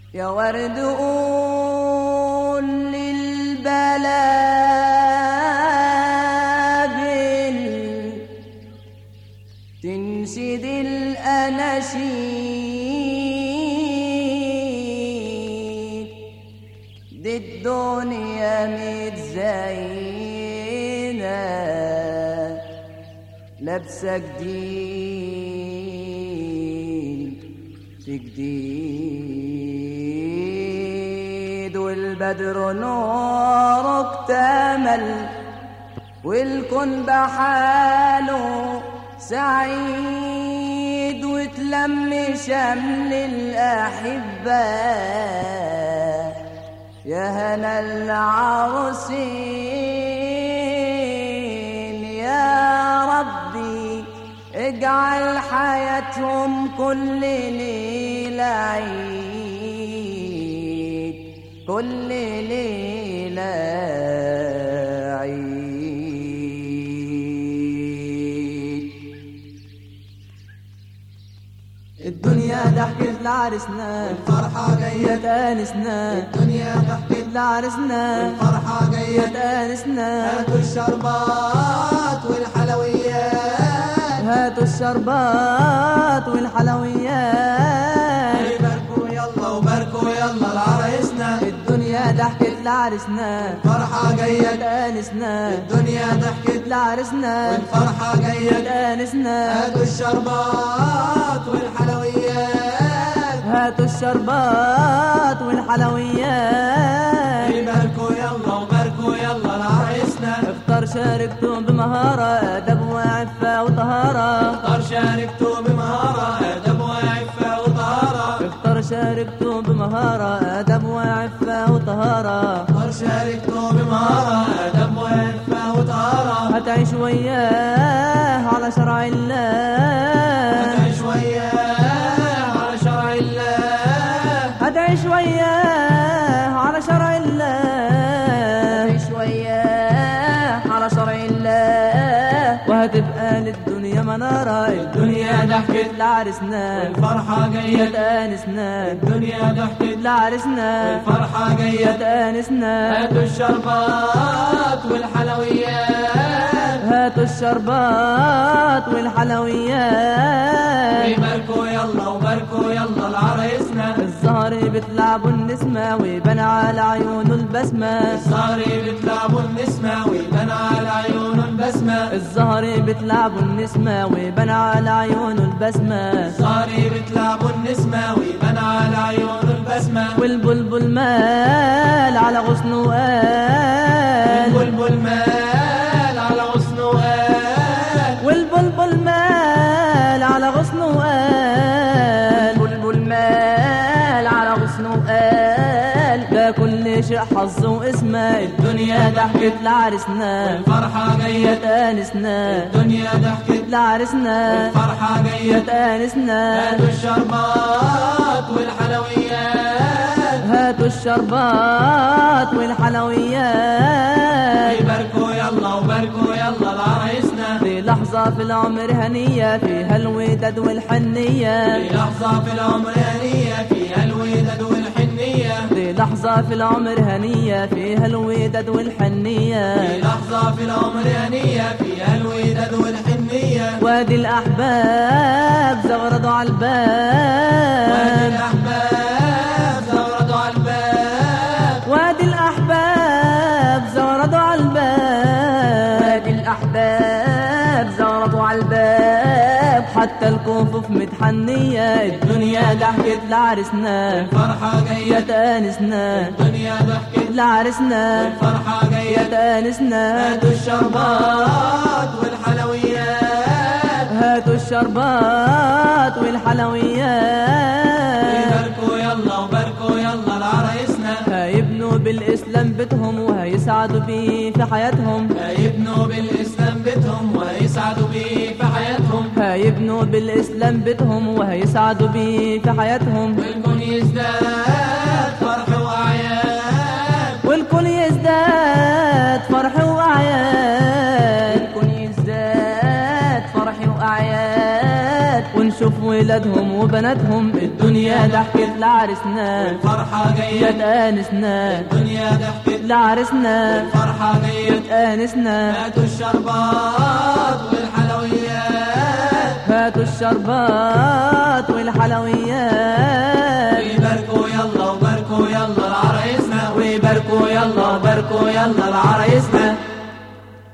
يا ورد قول للبلابل تنشد الأناشيد دي الدنيا متزينة لابسة جديد في جديد والبدر نور اكتمل والكون بحاله سعيد وتلم شمل الأحبة يا هنا العروسين يا ربي اجعل حياتهم كل ليلة عيد كل ليلة عيد. الدنيا ضحكت لعرسنا الفرحة جاية تانسنا الدنيا ضحكت لعرسنا الفرحة جاية تانسنا هاتوا الشربات والحلويات هاتوا الشربات والحلويات باركوا يلا وباركوا يلا لعريسنا الدنيا ضحكت لعرسنا الفرحة جاية تانسنا الدنيا ضحكت لعرسنا الفرحة جاية تانسنا هاتوا الشربات والحلويات هاتوا الشربات والحلويات باركوا يلا وباركوا يلا لعريسنا افطر شاركتم بمهارة أدب وعفة وطهارة اختار شاركتوا بمهارة أدب وعفة وطهارة افطر شاركتم بمهارة أدب وعفة وطهارة اختار شاركتوا بمهارة أدب وعفة وطهارة هتعيش وياه على شرع الله هتعيش وياه على شرع الله هتعيش وياه على شرع الله هتعيش وياه على شرع الله وهتبقى للدنيا منارة الدنيا ضحكت لعرسنا الفرحة جاية تانسنا الدنيا ضحكت لعرسنا الفرحة جاية تانسنا هاتوا الشربات والحلويات هاتوا الشربات والحلويات باركوا يلا وباركوا يلا لعريسنا الزهر بتلعبوا النسمة ويبان على عيونه البسمة الزهر بتلعبوا النسمة ويبان على عيونه البسمة الزهر بتلعبوا النسمة ويبان على عيونه البسمة الزهر بتلعبوا النسمة ويبان على عيونه البسمة والبلبل مال على غصنه وقال والبلبل مال على غصنه وقال والبلبل مال على غصنه وقال والبلبل مال على غصنه وقال ده كل شيء حظ واسمه الدنيا ضحكت لعرسنا الفرحة جاية تانسنا الدنيا ضحكت لعرسنا الفرحة جاية تانسنا هاتوا الشربات والحلويات هاتوا الشربات والحلويات باركوا يلا وباركوا يلا لعريسنا في لحظة في العمر هنية فيها الوداد والحنية في لحظة في العمر هنية فيها الوداد والحنية في لحظة في العمر هنية فيها الوداد والحنية في لحظة في العمر هنية فيها الوداد والحنية وادي الأحباب زغردوا على وادي الباب الأحباب زغردوا على الباب وادي الأحباب زغردوا على الباب وادي الأحباب زغردوا على الباب حتى الكفوف متحنية الدنيا ضحكت لعرسنا الفرحة جاية تانسنا الدنيا ضحكت لعرسنا الفرحة جاية تانسنا هاتوا الشربات والحلويات هاتوا الشربات والحلويات باركوا يلا وباركوا يلا لعريسنا هيبنوا بالإسلام بيتهم وهيسعدوا بيه في حياتهم هيبنوا بالإسلام بيتهم وهيسعدوا بيه في حياتهم هيبنوا بالإسلام بيتهم وهيسعدوا بيه في حياتهم والكون يزداد فرح وأعياد والكل يزداد فرح وأعياد والكون يزداد فرح وأعياد ونشوف ولاد ولادهم وبناتهم الدنيا ضحكت لعرسنا والفرحة جاية تآنسنا الدنيا ضحكت لعرسنا والفرحة جاية تآنسنا هاتوا الشربات والحلويات هاتوا الشربات والحلويات ويباركوا يلا وباركوا يلا لعرايسنا ويباركوا يلا باركوا يلا لعرايسنا